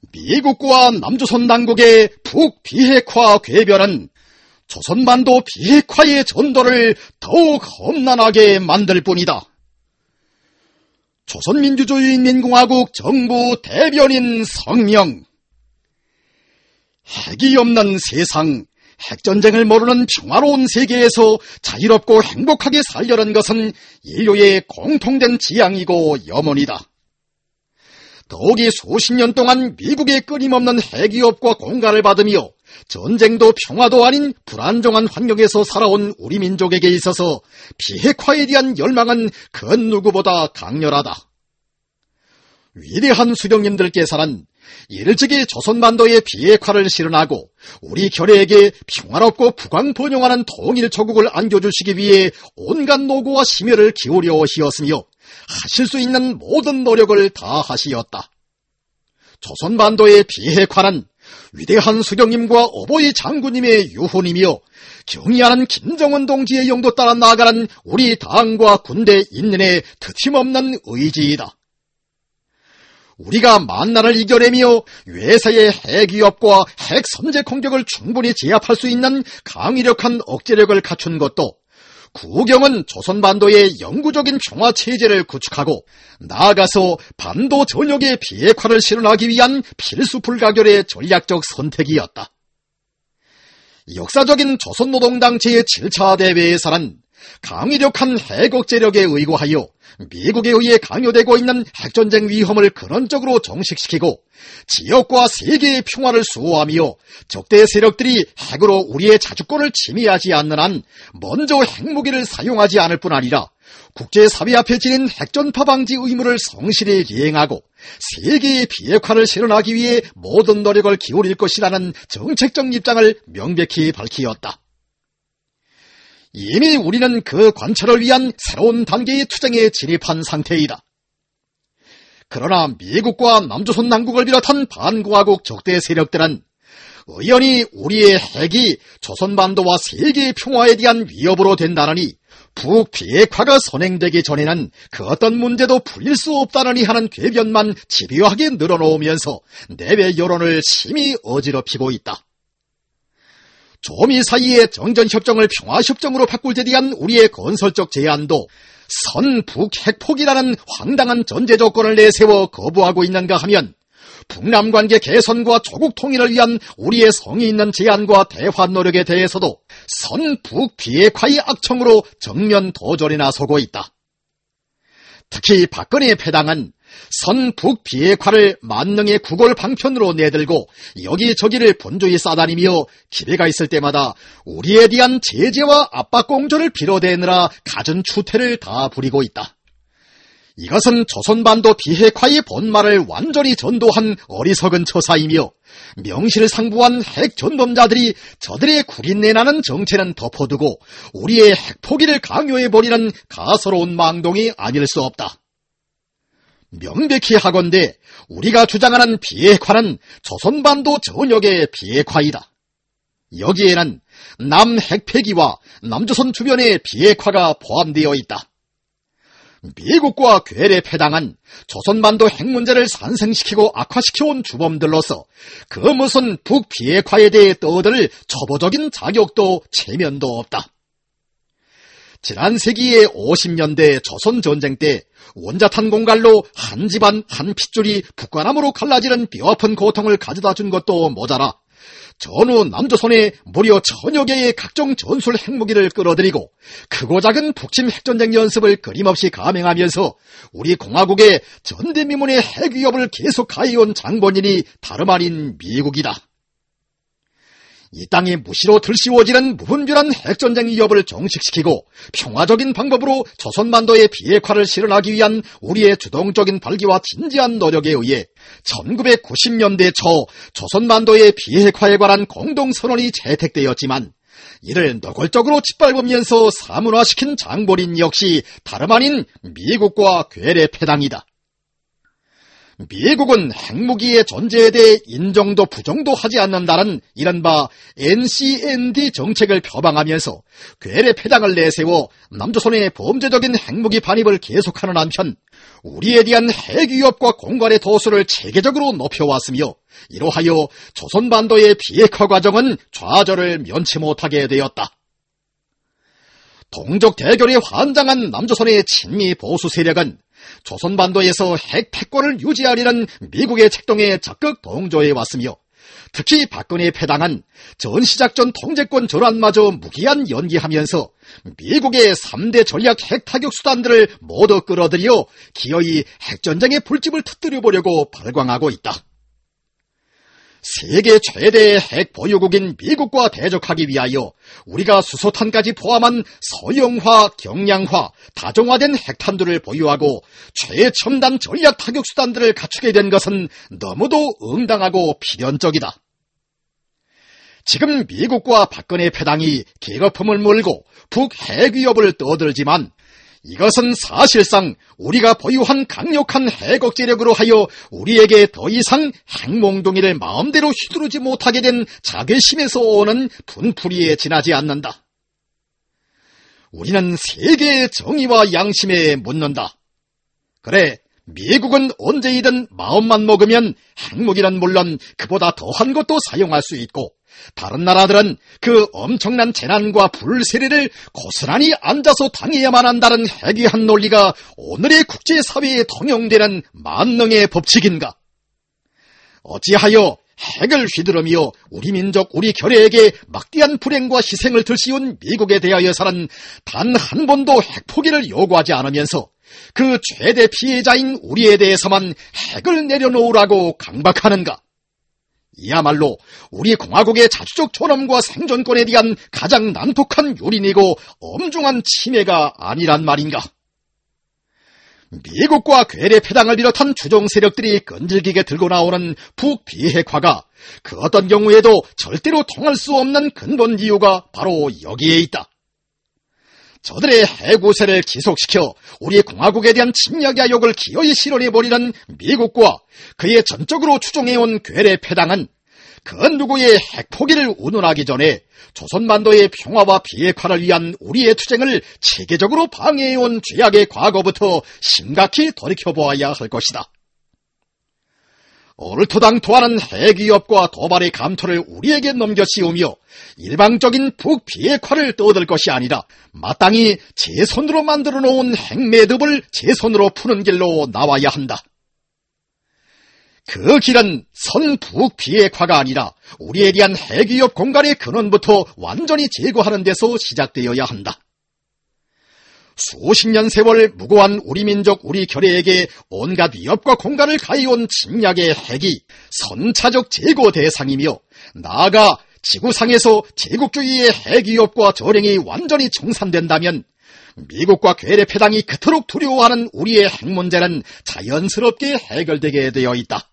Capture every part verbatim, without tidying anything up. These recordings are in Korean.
미국과 남조선 당국의 북비핵화 궤변은 조선반도 비핵화의 전도를 더욱 험난하게 만들 뿐이다. 조선민주주의인민공화국 정부 대변인 성명. 핵이 없는 세상, 핵전쟁을 모르는 평화로운 세계에서 자유롭고 행복하게 살려는 것은 인류의 공통된 지향이고 염원이다. 더욱이 수십 년 동안 미국의 끊임없는 핵위협과 공갈을 받으며 전쟁도 평화도 아닌 불안정한 환경에서 살아온 우리 민족에게 있어서 비핵화에 대한 열망은 그 누구보다 강렬하다. 위대한 수령님들께서는 일찍이 조선반도의 비핵화를 실현하고 우리 결의에게 평화롭고 부강번영하는 통일조국을 안겨주시기 위해 온갖 노고와 심혈을 기울여 오시었으며 하실 수 있는 모든 노력을 다하시었다. 조선반도의 비핵화는 위대한 수령님과 어버이 장군님의 유훈이며 경의하는 김정은 동지의 영도 따라 나아가는 우리 당과 군대 인민의 트임없는 의지이다. 우리가 만난을 이겨내며 외세의 핵위협과 핵선제 공격을 충분히 제압할 수 있는 강력한 억제력을 갖춘 것도 구경은 조선반도의 영구적인 평화체제를 구축하고 나아가서 반도 전역의 비핵화를 실현하기 위한 필수 불가결의 전략적 선택이었다. 역사적인 조선노동당 제칠 차 대회에서는 강력한 핵억제력에 의거하여 미국에 의해 강요되고 있는 핵전쟁 위험을 근원적으로 종식시키고 지역과 세계의 평화를 수호하며 적대 세력들이 핵으로 우리의 자주권을 침해하지 않는 한 먼저 핵무기를 사용하지 않을 뿐 아니라 국제사회 앞에 지닌 핵전파 방지 의무를 성실히 이행하고 세계의 비핵화를 실현하기 위해 모든 노력을 기울일 것이라는 정책적 입장을 명백히 밝히었다. 이미 우리는 그 관철을 위한 새로운 단계의 투쟁에 진입한 상태이다. 그러나 미국과 남조선 당국을 비롯한 반공화국 적대 세력들은 의연히 우리의 핵이 조선반도와 세계의 평화에 대한 위협으로 된다느니 북비핵화가 선행되기 전에는 그 어떤 문제도 풀릴 수 없다느니 하는 궤변만 집요하게 늘어놓으면서 내외 여론을 심히 어지럽히고 있다. 조미 사이의 정전협정을 평화협정으로 바꿀 데 대한 우리의 건설적 제안도 선북핵폭이라는 황당한 전제 조건을 내세워 거부하고 있는가 하면 북남관계 개선과 조국 통일을 위한 우리의 성의 있는 제안과 대화 노력에 대해서도 선북비핵화의 악청으로 정면 도전에 나서고 있다. 특히 박근혜 패당은 선북비핵화를 만능의 구골 방편으로 내들고 여기저기를 분주히 싸다니며 기회가 있을 때마다 우리에 대한 제재와 압박 공조를 빌어대느라 갖은 추태를 다 부리고 있다. 이것은 조선반도 비핵화의 본말을 완전히 전도한 어리석은 처사이며 명실상부한 핵전범자들이 저들의 구린내나는 정체는 덮어두고 우리의 핵포기를 강요해버리는 가소로운 망동이 아닐 수 없다. 명백히 하건대 우리가 주장하는 비핵화는 조선반도 전역의 비핵화이다. 여기에는 남핵폐기와 남조선 주변의 비핵화가 포함되어 있다. 미국과 괴뢰 패당은 조선반도 핵 문제를 산생시키고 악화시켜온 주범들로서 그 무슨 북비핵화에 대해 떠들 초보적인 자격도 체면도 없다. 지난 세기의 오십 년대 조선전쟁 때 원자탄 공갈로 한 집안 한 핏줄이 북과남으로 갈라지는 뼈아픈 고통을 가져다 준 것도 모자라 전후 남조선에 무려 천여 개의 각종 전술 핵무기를 끌어들이고 크고 작은 북침 핵전쟁 연습을 끊임없이 감행하면서 우리 공화국의 전대미문의 핵위협을 계속 가해온 장본인이 다름 아닌 미국이다. 이 땅에 무시로 들씌워지는 무분별한 핵전쟁 위협을 종식시키고 평화적인 방법으로 조선반도의 비핵화를 실현하기 위한 우리의 주동적인 발기와 진지한 노력에 의해 천구백구십 년대 초 조선반도의 비핵화에 관한 공동선언이 채택되었지만 이를 노골적으로 짓밟으면서 사문화시킨 장본인 역시 다름 아닌 미국과 괴뢰 패당이다. 미국은 핵무기의 존재에 대해 인정도 부정도 하지 않는다는 이른바 엔씨엔디 정책을 표방하면서 괴뢰 패당을 내세워 남조선의 범죄적인 핵무기 반입을 계속하는 한편 우리에 대한 핵위협과 공갈의 도수를 체계적으로 높여왔으며 이로하여 조선반도의 비핵화 과정은 좌절을 면치 못하게 되었다. 동족 대결에 환장한 남조선의 친미 보수 세력은 조선반도에서 핵 패권을 유지하려는 미국의 책동에 적극 동조해왔으며 특히 박근혜 패당은 전시작전 통제권 전환마저 무기한 연기하면서 미국의 삼 대 전략 핵 타격 수단들을 모두 끌어들여 기어이 핵전쟁의 불집을 터뜨려 보려고 발광하고 있다. 세계 최대의 핵 보유국인 미국과 대적하기 위하여 우리가 수소탄까지 포함한 서형화, 경량화, 다종화된 핵탄두를 보유하고 최첨단 전략 타격 수단들을 갖추게 된 것은 너무도 응당하고 필연적이다. 지금 미국과 박근혜 패당이 계급품을 몰고 북핵 위협을 떠들지만 이것은 사실상 우리가 보유한 강력한 핵 억제력으로 하여 우리에게 더 이상 핵몽둥이를 마음대로 휘두르지 못하게 된 자괴심에서 오는 분풀이에 지나지 않는다. 우리는 세계의 정의와 양심에 묻는다. 그래, 미국은 언제이든 마음만 먹으면 핵무기는 물론 그보다 더한 것도 사용할 수 있고 다른 나라들은 그 엄청난 재난과 불세례를 고스란히 앉아서 당해야만 한다는 해괴한 논리가 오늘의 국제사회에 통용되는 만능의 법칙인가? 어찌하여 핵을 휘두르며 우리 민족 우리 결의에게 막대한 불행과 희생을 들씌운 미국에 대하여서는 단 한 번도 핵포기를 요구하지 않으면서 그 최대 피해자인 우리에 대해서만 핵을 내려놓으라고 강박하는가? 이야말로 우리 공화국의 자주적 존엄과 생존권에 대한 가장 난폭한 유린이고 엄중한 침해가 아니란 말인가? 미국과 괴뢰 패당을 비롯한 추종 세력들이 끈질기게 들고 나오는 북비핵화가 그 어떤 경우에도 절대로 통할 수 없는 근본 이유가 바로 여기에 있다. 저들의 해구세를 지속시켜 우리 공화국에 대한 침략 야욕을 기어이 실현해버리는 미국과 그의 전적으로 추종해온 괴뢰 패당은 그 누구의 핵포기를 운운하기 전에 조선반도의 평화와 비핵화를 위한 우리의 투쟁을 체계적으로 방해해온 죄악의 과거부터 심각히 돌이켜보아야 할 것이다. 얼토당토하는 핵위협과 도발의 감토를 우리에게 넘겨씌우며 일방적인 북비핵화를 떠들 것이 아니라 마땅히 제 손으로 만들어 놓은 핵매듭을 제 손으로 푸는 길로 나와야 한다. 그 길은 선북비핵화가 아니라 우리에 대한 핵위협 공간의 근원부터 완전히 제거하는 데서 시작되어야 한다. 수십 년 세월 무고한 우리 민족 우리 결의에게 온갖 위협과 공간을 가해온 침략의 핵이 선차적 제거 대상이며 나아가 지구상에서 제국주의의 핵위협과 저행이 완전히 청산된다면 미국과 괴뢰 패당이 그토록 두려워하는 우리의 핵 문제는 자연스럽게 해결되게 되어 있다.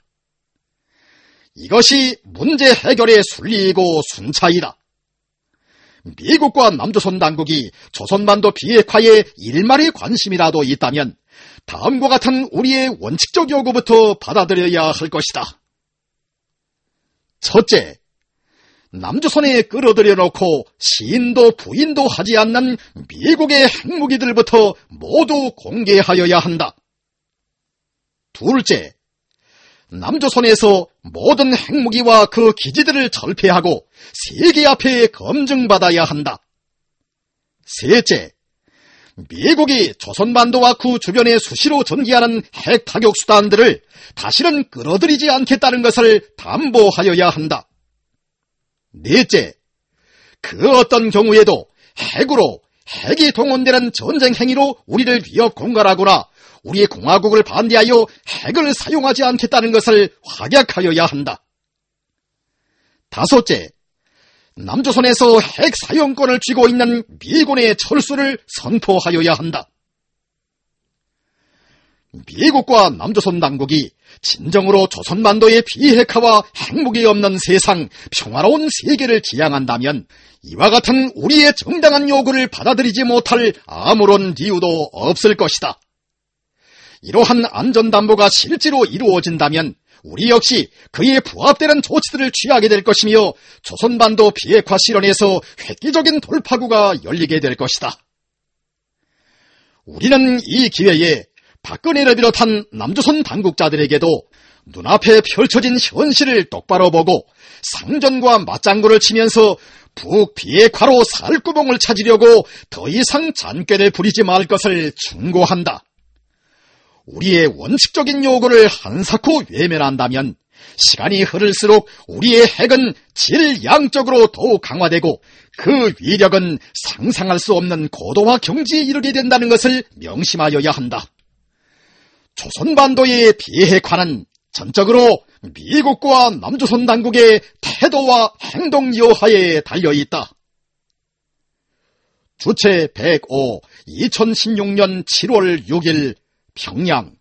이것이 문제 해결의 순리이고 순차이다. 미국과 남조선 당국이 조선반도 비핵화에 일말의 관심이라도 있다면 다음과 같은 우리의 원칙적 요구부터 받아들여야 할 것이다. 첫째, 남조선에 끌어들여 놓고 시인도 부인도 하지 않는 미국의 핵무기들부터 모두 공개하여야 한다. 둘째, 남조선에서 모든 핵무기와 그 기지들을 철폐하고 세계 앞에 검증받아야 한다. 셋째, 미국이 조선반도와 그 주변에 수시로 전개하는 핵 타격 수단들을 다시는 끌어들이지 않겠다는 것을 담보하여야 한다. 넷째, 그 어떤 경우에도 핵으로 핵이 동원되는 전쟁 행위로 우리를 위협 공갈하거나 우리 공화국을 반대하여 핵을 사용하지 않겠다는 것을 확약하여야 한다. 다섯째, 남조선에서 핵 사용권을 쥐고 있는 미군의 철수를 선포하여야 한다. 미국과 남조선 당국이 진정으로 조선반도의 비핵화와 핵무기 없는 세상, 평화로운 세계를 지향한다면 이와 같은 우리의 정당한 요구를 받아들이지 못할 아무런 이유도 없을 것이다. 이러한 안전담보가 실제로 이루어진다면 우리 역시 그에 부합되는 조치들을 취하게 될 것이며 조선반도 비핵화 실현에서 획기적인 돌파구가 열리게 될 것이다. 우리는 이 기회에 박근혜를 비롯한 남조선 당국자들에게도 눈앞에 펼쳐진 현실을 똑바로 보고 상전과 맞장구를 치면서 북비핵화로 살구멍을 찾으려고 더 이상 잔꾀를 부리지 말 것을 충고한다. 우리의 원칙적인 요구를 한사코 외면한다면 시간이 흐를수록 우리의 핵은 질양적으로 더욱 강화되고 그 위력은 상상할 수 없는 고도화 경지에 이르게 된다는 것을 명심하여야 한다. 조선반도의 비핵화는 전적으로 미국과 남조선 당국의 태도와 행동 여하에 달려있다. 주체 백오 이천십육 년 칠월 육일 평양.